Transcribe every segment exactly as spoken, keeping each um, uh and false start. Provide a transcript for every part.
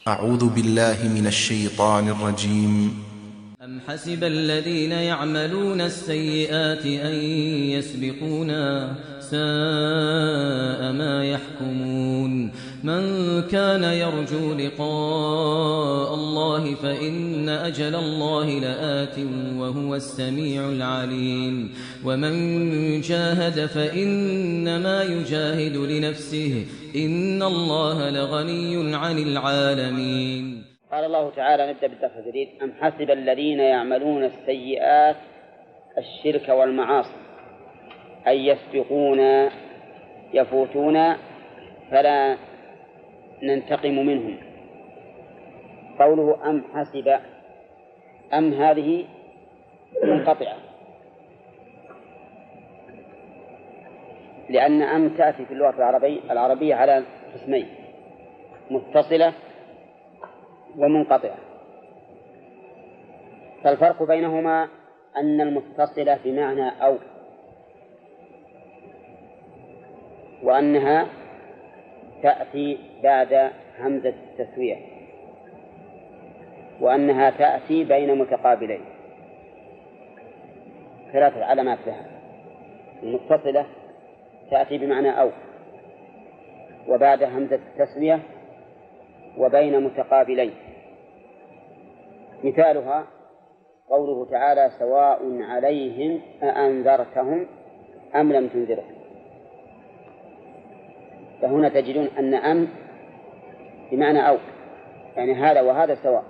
أعوذ بالله من الشيطان الرجيم. أم حسب الذين يعملون السيئات أن يسبقونا ساء ما يحكمون. من كان يرجو لقاء الله فإن أجل الله لآت وهو السميع العليم. ومن جاهد فإنما يجاهد لنفسه إن الله لغني عن العالمين. قال الله تعالى: نبدأ بالدرس الجديد. أم حسب الذين يعملون السيئات الشرك والمعاصي أن يسبقونا يفوتونا فلا ننتقم منهم. قوله أم حسب، أم هذه منقطعة، لأن أم تأتي في اللغة العربية العربية على قسمين: متصلة ومنقطعة. فالفرق بينهما أن المتصلة بمعنى أو، وأنها تأتي بعد همزة التسوية، وأنها تأتي بين متقابلين. ثلاثة علامات لها: المتصلة تأتي بمعنى أو، وبعد همزة التسوية، وبين متقابلين. مثالها قوله تعالى: سواء عليهم أأنذرتهم أم لم تنذرهم. فهنا تجدون أن أم بمعنى أو، يعني هذا وهذا سواء.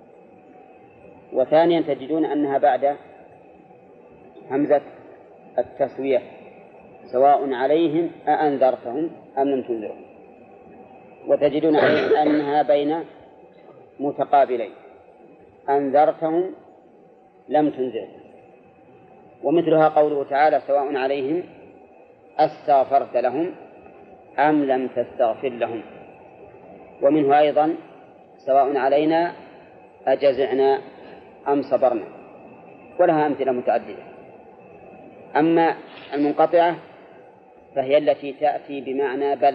وثانيا تجدون أنها بعد همزة التسوية: سواء عليهم أأنذرتهم أم لم تنذرهم. وتجدون أنها بين متقابلين: أنذرتهم لم تنذرهم. ومثلها قوله تعالى: سواء عليهم أستغفرت لهم أم لم تستغفر لهم. ومنه أيضا: سواء علينا أجزعنا أم صبرنا. ولها أمثلة متعددة. أما المنقطعة فهي التي تأتي بمعنى بل،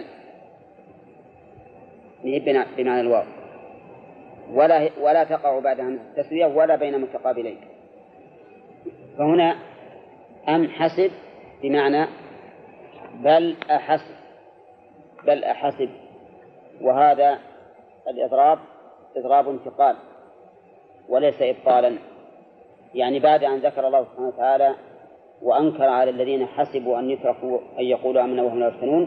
بمعنى الواو، ولا ولا تقع بعد همزة التسوية ولا بين متقابلين. فهنا أم حسب بمعنى بل أحسب، بل أحسب. وهذا الإضراب إضراب انتقال وليس إبطالا. يعني بعد أن ذكر الله سبحانه وتعالى وأنكر على الذين حسبوا أن يتركوا أن يقولوا آمنا وهم لا يفتنون،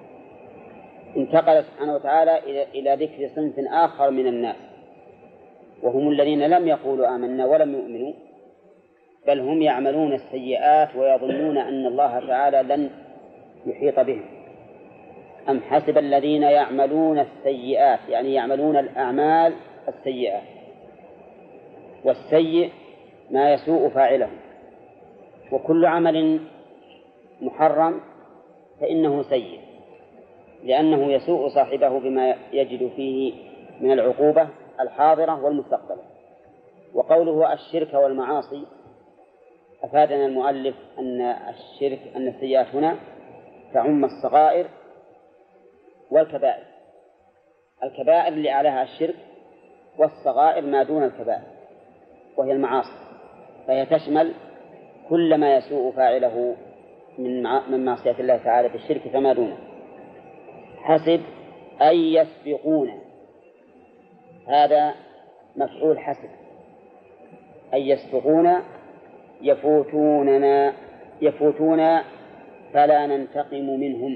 انتقل سبحانه وتعالى إلى ذكر صنف آخر من الناس، وهم الذين لم يقولوا آمنا ولم يؤمنوا، بل هم يعملون السيئات ويظنون أن الله تعالى لن يحيط بهم. أم حسب الذين يعملون السيئات، يعني يعملون الأعمال السيئات. والسيء ما يسوء فاعله، وكل عمل محرم فإنه سيء، لأنه يسوء صاحبه بما يجد فيه من العقوبة الحاضرة والمستقبلة. وقوله الشرك والمعاصي، أفادنا المؤلف أن الشرك أن السيئات هنا تعم الصغائر والكبائر. الكبائر اللي أعلاها الشرك، والصغائر ما دون الكبائر وهي المعاصي، فهي تشمل كل ما يسوء فاعله من من معصية الله تعالى بالشرك فما دونه. حسب أن يسبقون، هذا مفعول حسب. أن يسبقون يفوتوننا يفوتون فلا ننتقم منهم.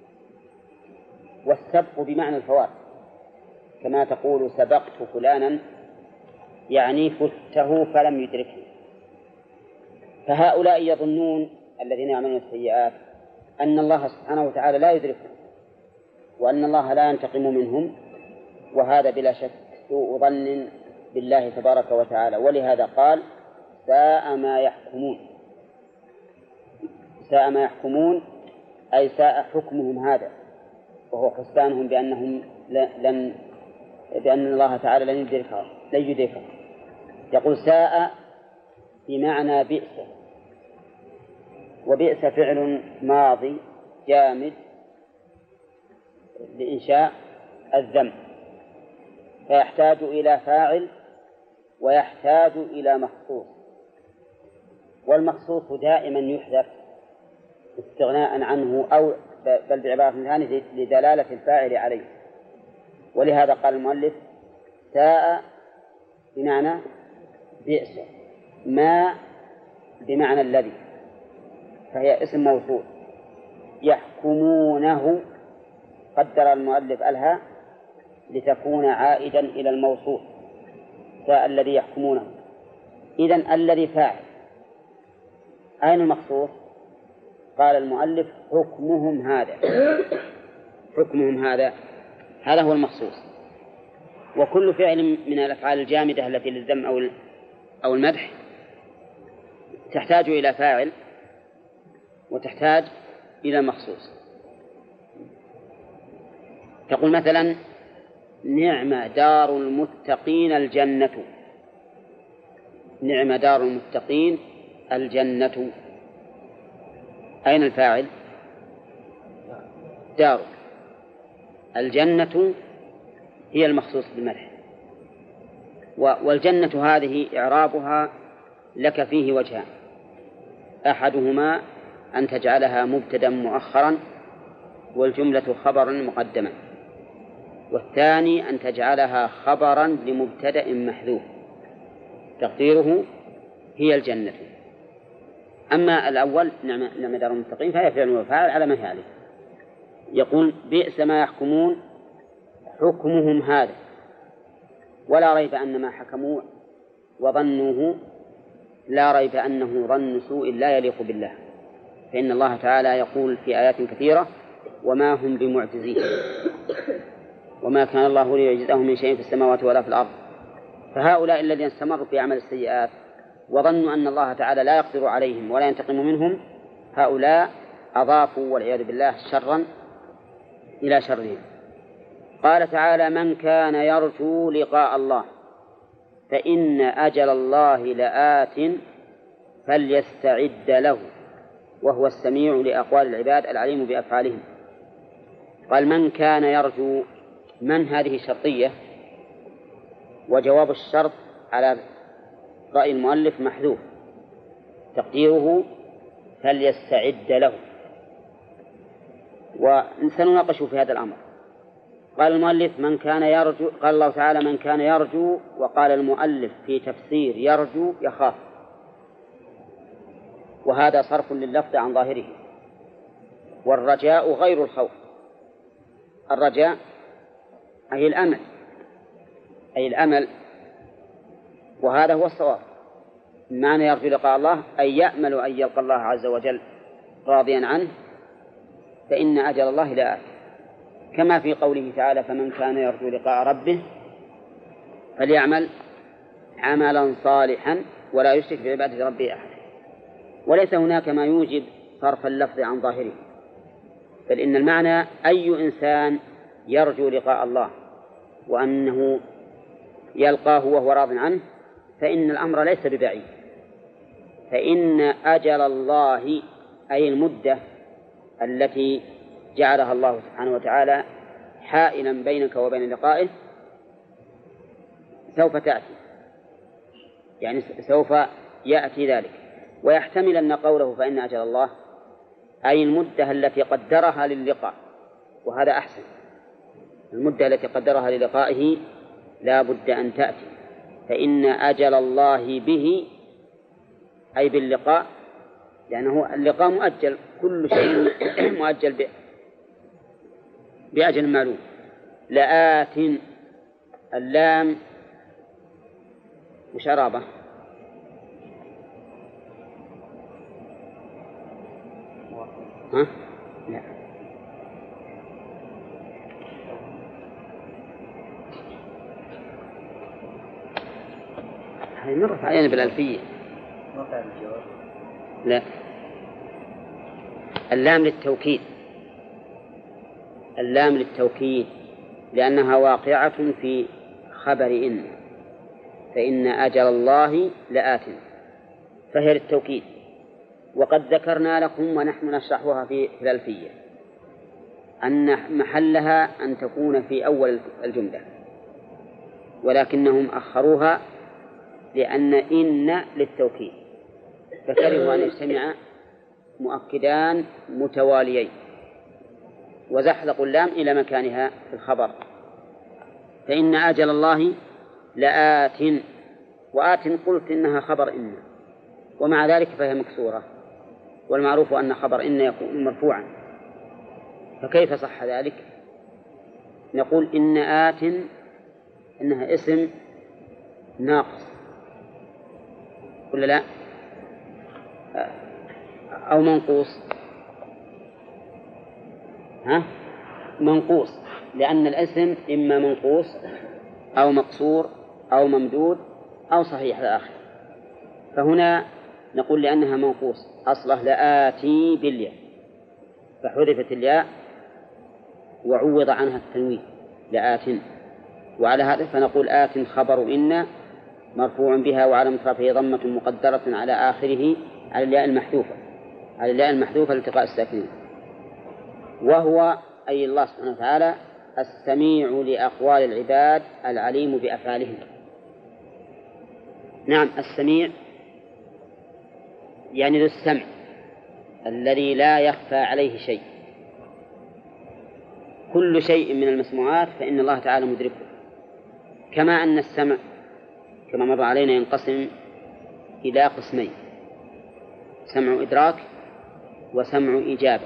والسبق بمعنى الفوات، كما تقول سبقت فلانا يعني فته فلم يدركه. فهؤلاء يظنون الذين يعملون السيئات أن الله سبحانه وتعالى لا يدركهم، وأن الله لا ينتقم منهم، وهذا بلا شك سوء ظن بالله تبارك وتعالى. ولهذا قال: ساء ما يحكمون. ساء ما يحكمون أي ساء حكمهم هذا، وهو حسبانهم بأنهم لن بأن الله تعالى لن يدركهم لن يدركهم. يقول ساء بمعنى بئس، وبئس فعل ماضي جامد لإنشاء الذم، فيحتاج إلى فاعل ويحتاج إلى مخصوص، والمخصوص دائما يحذف استغناء عنه أو بل بعبارة ثانية لدلالة الفاعل عليه. ولهذا قال المؤلف ساء بمعنى بئس، ما بمعنى الذي، فهي اسم موصول. يحكمونه قدر المؤلف الها لتكون عائدا إلى الموصول، ساء الذي يحكمونه. إذن الذي فاعل. أين المخصوص؟ قال المؤلف حكمهم هذا. حكمهم هذا هذا هو المخصوص. وكل فعل من الأفعال الجامدة التي للذم أو أو المدح تحتاج إلى فاعل وتحتاج إلى مخصوص. تقول مثلا نعم دار المتقين الجنة، نعم دار المتقين الجنة، أين الفاعل؟ دار. الجنة هي المخصوص بالمدح. والجنة هذه إعرابها لك فيه وجهان: أحدهما أن تجعلها مبتدأ مؤخرا والجملة خبرا مقدما، والثاني أن تجعلها خبرا لمبتدأ محذوف تقديره هي الجنة. أما الأول نعم نعم دار المتقين فهي فعل وفاعل على ما هي عليه. يقول بئس ما يحكمون حكمهم هذا، ولا ريب أن ما حكموا وظنوه لا ريب أنه ظن سوء لا يليق بالله، فإن الله تعالى يقول في آيات كثيرة وما هم بمعجزين وما كان الله ليعجزهم من شيء في السماوات ولا في الأرض. فهؤلاء الذين استمروا في عمل السيئات وظنوا أن الله تعالى لا يقدر عليهم ولا ينتقم منهم، هؤلاء أضافوا والعياذ بالله شرا إلى شرهم. قال تعالى من كان يرجو لقاء الله فإن أجل الله لآت فليستعد له وهو السميع لأقوال العباد العليم بأفعالهم. قال من كان يرجو، من هذه شرطية، وجواب الشرط على رأي المؤلف محذوف تقديره فليستعد له، وسنناقش في هذا الأمر. قال المؤلف من كان يرجو، قال الله تعالى من كان يرجو، وقال المؤلف في تفسير يرجو يخاف، وهذا صرف لللفظ عن ظاهره. والرجاء غير الخوف، الرجاء أي الأمل، أي الأمل، وهذا هو الصواب. معنى يرجو لقاء الله أي يأمل أن يلقى الله عز وجل راضيا عنه، فإن أجل الله لآت، كما في قوله تعالى فمن كان يرجو لقاء ربه فليعمل عملا صالحا ولا يشرك بعبادة ربه أحد. وليس هناك ما يوجب صرف اللفظ عن ظاهره، بل إن المعنى أي إنسان يرجو لقاء الله وأنه يلقاه وهو راض عنه فإن الأمر ليس ببعيد. فإن أجل الله أي المدة التي جعلها الله سبحانه وتعالى حائلا بينك وبين لقائه سوف تأتي، يعني سوف يأتي ذلك. ويحتمل أن قوله فإن أجل الله أي المدة التي قدرها للقاء، وهذا أحسن. المدة التي قدرها للقائه لا بد أن تأتي. فإن أجل الله به أي باللقاء، لأنه اللقاء مؤجل، كل شيء مؤجل بأجل معلوم. لآت اللام وشرابة ها؟ لا هذه مرت علينا بالألفية. لا، اللام للتوكيد، اللام للتوكيد لأنها واقعة في خبر إن، فإن أجل الله لآت، فهي للتوكيد. وقد ذكرنا لكم ونحن نشرحها في الألفية أن محلها أن تكون في أول الجملة، ولكنهم أخروها لأن إن للتوكيد، فكرهوا أن يجتمع مؤكدان متواليين، وزحزقوا اللام إلى مكانها في الخبر. فإن أجل الله لآت، وآت قلت إنها خبر إن، ومع ذلك فهي مكسورة، والمعروف أن خبر إن يكون مرفوعا، فكيف صح ذلك؟ نقول إن آت إنها اسم ناقص ولا لا؟ أو منقوص؟ ها؟ منقوص، لأن الاسم إما منقوص أو مقصور أو ممدود أو صحيح الآخر، فهنا نقول لأنها منقوص أصله لآتي بالياء، فحذفت الياء وعوض عنها التنوين لآت، وعلى هذا فنقول آت خبر إن مرفوع بها وعلامة رفعه ضمة مقدرة على آخره على الياء المحذوفة، على الياء المحذوفة لالتقاء الساكنين. وهو أي الله سبحانه وتعالى السميع لأقوال العباد العليم بأفعالهم. نعم، السميع يعني ذو السمع الذي لا يخفى عليه شيء، كل شيء من المسموعات فإن الله تعالى مدركه، كما أن السمع كما مر علينا ينقسم إلى قسمين: سمع إدراك وسمع إجابة.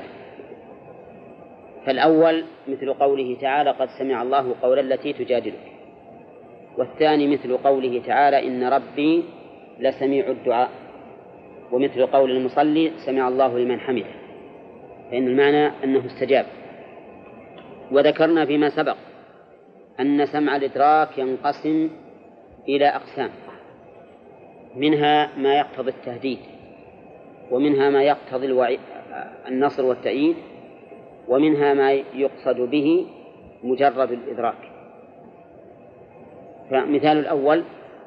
فالأول مثل قوله تعالى قد سمع الله قول التي تجادلك، والثاني مثل قوله تعالى إن ربي لسميع الدعاء، ومثل قول المصلي سمع الله لمن حمده، فإن المعنى أنه استجاب. وذكرنا فيما سبق أن سمع الإدراك ينقسم إلى أقسام، منها ما يقتضي التهديد، ومنها ما يقتضي الوعي النصر والتأييد، ومنها ما يقصد به مجرد الإدراك. فمثال الأول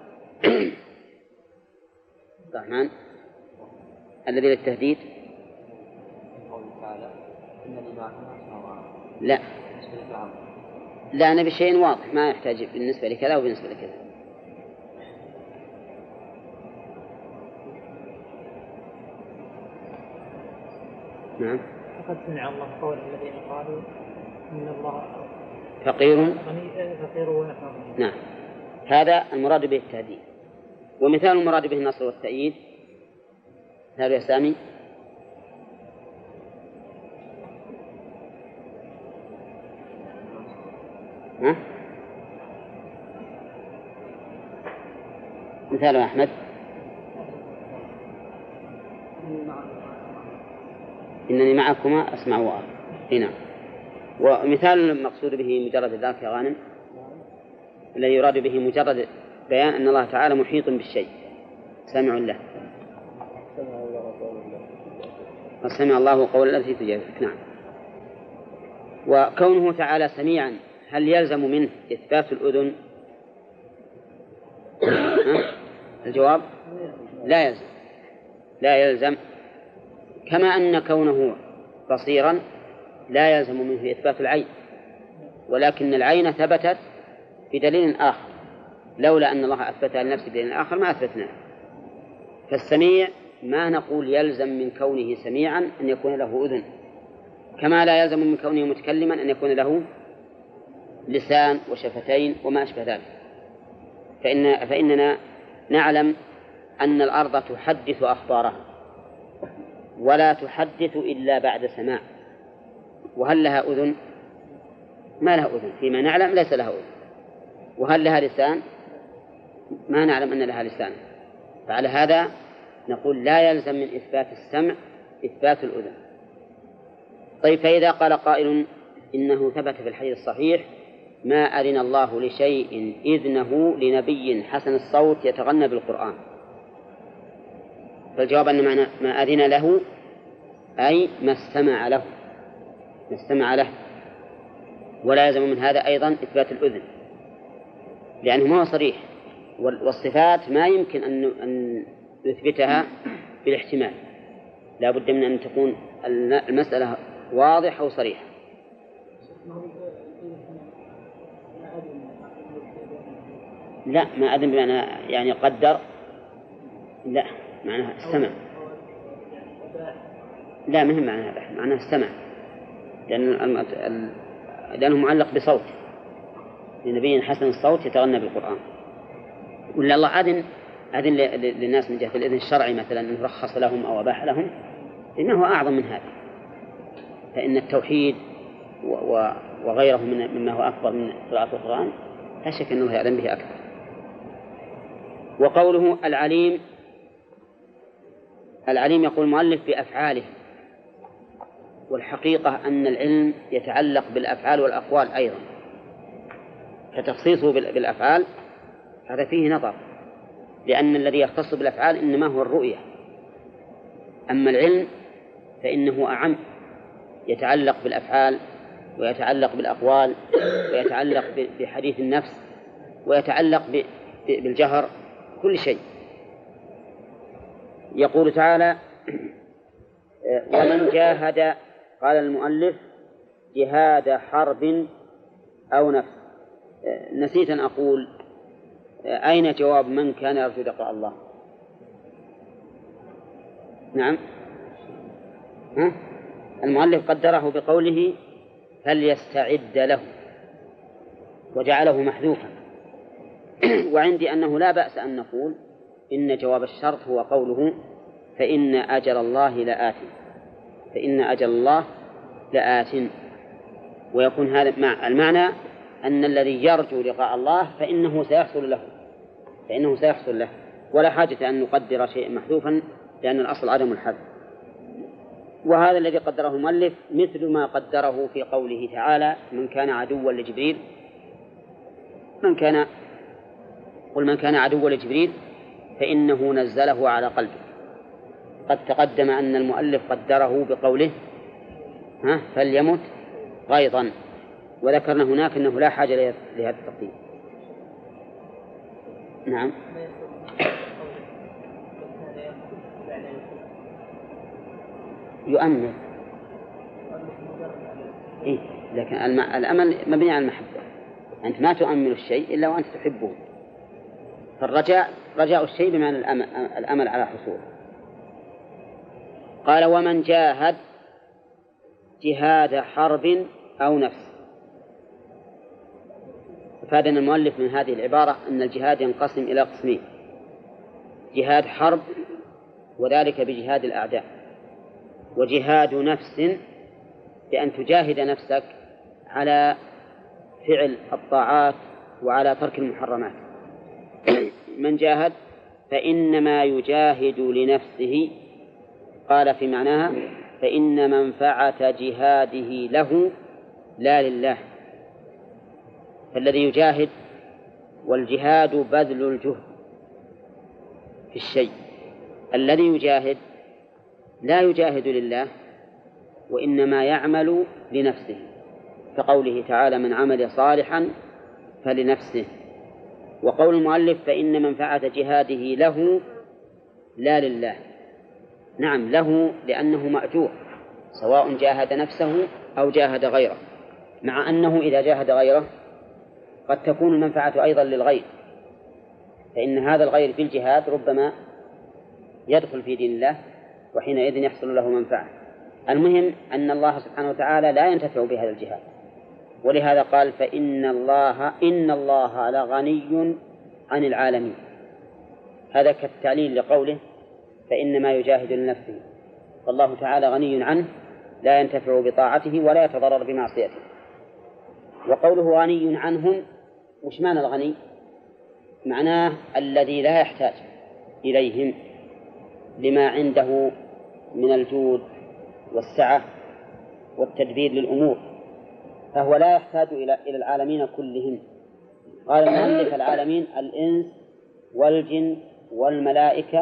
الرحمن الذي للتهديد لا لا نبي شيء واضح ما يحتاج بالنسبة لكذا وبالنسبة لكذا. نعم، لقد سمع الله قول الذين قالوا إن الله فقير غني فقير ونحن غني. نعم، هذا المراد به التهديد. ومثال المراد به النصر والتأييد هذا يا سامي. ها؟ مثال أحمد إنني معكما أسمع وأرى. هنا ومثال المقصود به مجرد ذاك يا غانم الذي يراد به مجرد بيان أن الله تعالى محيط بالشيء سامع له. سمع الله قول التي تجادلك. نعم. وكونه تعالى سميعا هل يلزم منه إثبات الأذن؟ الجواب لا يلزم، لا يلزم، كما أن كونه بصيرا لا يلزم منه إثبات العين، ولكن العين ثبتت بدليل آخر، لولا أن الله أثبتها لنفسه بدليل آخر ما أثبتناه. فالسميع ما نقول يلزم من كونه سميعا أن يكون له أذن، كما لا يلزم من كونه متكلما أن يكون له لسان وشفتين وما أشبه ذلك. فإن فإننا نعلم أن الأرض تحدث أخبارها ولا تحدث إلا بعد سماع، وهل لها أذن؟ ما لها أذن، فيما نعلم ليس لها أذن. وهل لها لسان؟ ما نعلم أن لها لسان. فعلى هذا نقول لا يلزم من إثبات السمع إثبات الأذن. طيب، فإذا قال قائل إنه ثبت في الحديث الصحيح ما أذن الله لشيء إذنه لنبي حسن الصوت يتغنى بالقرآن، فالجواب أن معنى ما أذن له أي ما استمع له، ما استمع له، ولا يلزم من هذا أيضا إثبات الأذن لأنه ما هو صريح، والصفات ما يمكن أن نثبتها بالاحتمال، لا بد من أن تكون المسألة واضحة وصريحة. لا، ما أذن بمعنى يعني قدر، لا معناها استمع. لا مهم معناها هذا، معناها استمع، لأن لأنه معلق بصوت، لنبي حسن الصوت يتغنى بالقرآن. ولا الله أذن أذن للناس من جهة الإذن الشرعي مثلا أنه رخص لهم أو أباح لهم، إنه أعظم من هذا. فإن التوحيد وغيره مما هو أكبر من قراءة القرآن لا شك أنه يعلم به أكثر. وقوله العليم، العليم يقول المؤلف بأفعاله، والحقيقة أن العلم يتعلق بالأفعال والأقوال أيضا، فتخصيصه بالأفعال هذا فيه نظر، لأن الذي يختص بالأفعال إنما هو الرؤية، أما العلم فإنه أعم، يتعلق بالأفعال ويتعلق بالأقوال ويتعلق بحديث النفس ويتعلق بالجهر، كل شيء. يقول تعالى ومن جاهد، قال المؤلف جهاد حرب أو نفس. نسيت أن أقول أين جواب من كان يرجو لقاء الله؟ نعم، ها؟ المؤلف قدره بقوله فليستعد له وجعله محذوفا. وعندي أنه لا بأس أن نقول إن جواب الشرط هو قوله فإن أجل الله لآت، فإن أجل الله لآت، ويكون هذا مع المعنى أن الذي يرجو لقاء الله فإنه سيحصل له، فإنه سيحصل له، ولا حاجة أن نقدر شيء محذوفا، لأن الأصل عدم الحذف. وهذا الذي قدره المؤلف مثل ما قدره في قوله تعالى من كان عدوا لجبريل، من كان قل من كان عدوا لجبريل فإنه نزله على قلبه. قد تقدم أن المؤلف قدره بقوله ها فليمت غيظا، وذكرنا هناك أنه لا حاجة لهذا التقديم. نعم، يؤمن إيه؟ لكن الأمل مبني على المحبة، أنت ما تؤمل الشيء إلا وأنت تحبه، فالرجاء رجاء الشيء بمعنى الأمل, الأمل على حصوله. قال ومن جاهد جهاد حرب أو نفس. فادنا المؤلف من هذه العبارة أن الجهاد ينقسم إلى قسمين: جهاد حرب وذلك بجهاد الأعداء، وجهاد نفس بأن تجاهد نفسك على فعل الطاعات وعلى ترك المحرمات. من جاهد فإنما يجاهد لنفسه، قال في معناها فإن منفعة جهاده له لا لله. فالذي يجاهد، والجهاد بذل الجهد في الشيء، الذي يجاهد لا يجاهد لله وإنما يعمل لنفسه، كقوله تعالى من عمل صالحا فلنفسه. وقول المؤلف فإن منفعة جهاده له لا لله، نعم له لأنه مأجور سواء جاهد نفسه أو جاهد غيره، مع أنه إذا جاهد غيره قد تكون المنفعة أيضا للغير، فإن هذا الغير في الجهاد ربما يدخل في دين الله وحينئذ يحصل له منفعة. المهم أن الله سبحانه وتعالى لا ينتفع بهذا الجهاد، ولهذا قال فإن الله إن الله لغني عن العالمين. هذا كالتعليل لقوله فإنما يجاهد لنفسه، فالله تعالى غني عنه لا ينتفع بطاعته ولا يتضرر بمعصيته. وقوله غني عنهم، وش معنى الغني؟ معناه الذي لا يحتاج إليهم لما عنده من الجود والسعة والتدبير للأمور، فهو لا يحتاج إلى إلى العالمين كلهم. قال المؤلف العالمين الإنس والجن والملائكة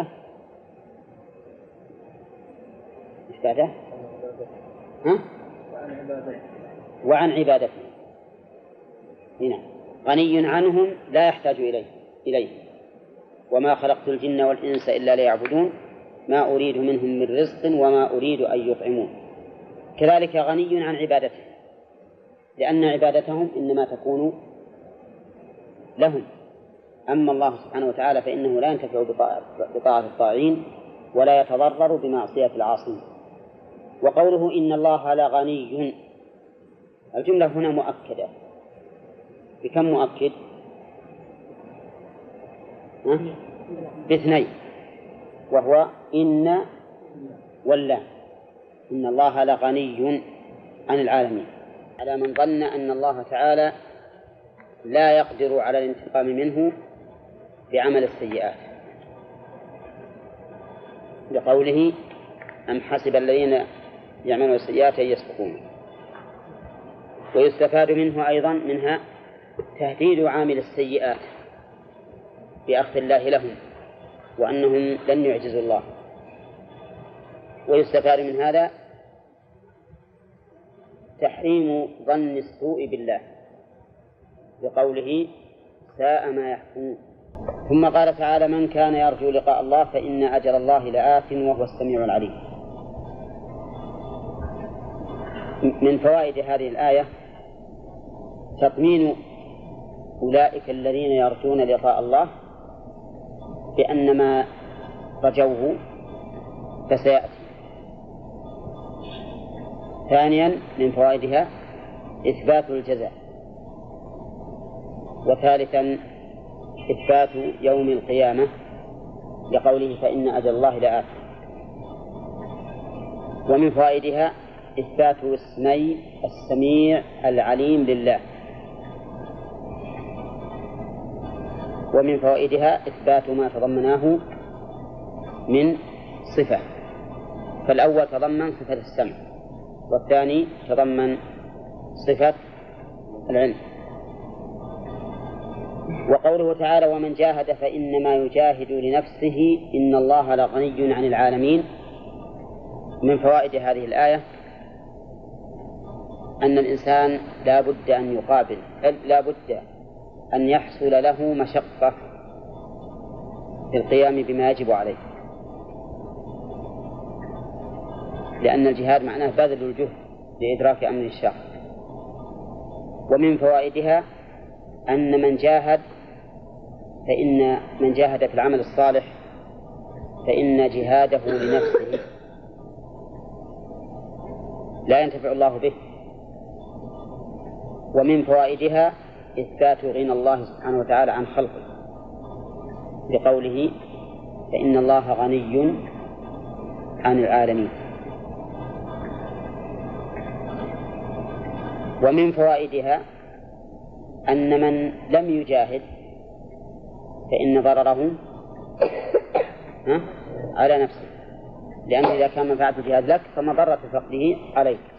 إيش بعده؟ ها؟ وعن عبادته. هنا غني عنهم لا يحتاج إليه إليه وما خلقت الجن والإنس إلا ليعبدون ما أريد منهم من رزق وما أريد أن يطعمون. كذلك غني عن عبادته، لأن عبادتهم إنما تكون لهم، أما الله سبحانه وتعالى فإنه لا ينتفع بطاعة الطاعين ولا يتضرر بمعصية العاصين. وقوله إن الله لغني، الجملة هنا مؤكدة بكم مؤكد؟ باثنين، وهو إن واللام. إن الله لغني عن العالمين، على من ظن أن الله تعالى لا يقدر على الانتقام منه بعمل السيئات، لقوله أم حسب الذين يعملون السيئات أن يسبقون. ويستفاد منه أيضا منها تهديد عامل السيئات بأخذ الله لهم وأنهم لن يعجزوا الله. ويستفاد من هذا تحريم ظن السوء بالله بقوله ساء ما يحكمون. ثم قال تعالى من كان يرجو لقاء الله فإن أجل الله لآت وهو السميع العليم. من فوائد هذه الآية تطمين أولئك الذين يرجون لقاء الله بأن ما رجوه فسيأتي. ثانيا من فوائدها إثبات الجزاء. وثالثا إثبات يوم القيامة لقوله فإن أجل الله لآت. ومن فوائدها إثبات اسمي السميع العليم لله. ومن فوائدها إثبات ما تضمناه من صفة، فالأول تضمن صفة السمع، والثاني تضمن صفة العلم. وقوله تعالى ومن جاهد فإنما يجاهد لنفسه إن الله لغني عن العالمين. من فوائد هذه الآية أن الإنسان لا بد أن يقابل لا بد أن يحصل له مشقة في القيام بما يجب عليه، لأن الجهاد معناه بذل الجهد لإدراك أمر الشاق. ومن فوائدها أن من جاهد فإن من جاهد في العمل الصالح فإن جهاده لنفسه لا ينتفع الله به. ومن فوائدها إثبات غنى الله سبحانه وتعالى عن خلقه بقوله فإن الله غني عن العالمين. ومن فوائدها أن من لم يجاهد فإن ضرره على نفسه، لأنه إذا كان منفعة الجهاد لك فمضرة فقده عليك.